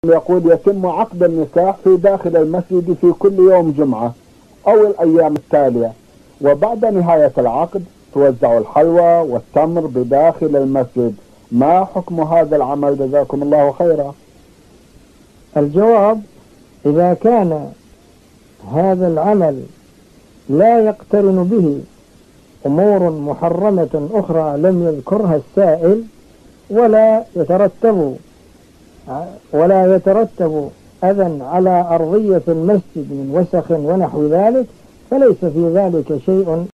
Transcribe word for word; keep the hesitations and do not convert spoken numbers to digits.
يقول يتم عقد النكاح في داخل المسجد في كل يوم جمعة أو الأيام التالية، وبعد نهاية العقد توزع الحلوى والتمر بداخل المسجد. ما حكم هذا العمل جزاكم الله خيرا؟ الجواب: إذا كان هذا العمل لا يقترن به أمور محرمة أخرى لم يذكرها السائل، ولا يترتب ولا يترتب أذى على أرضية المسجد من وسخ ونحو ذلك، فليس في ذلك شيء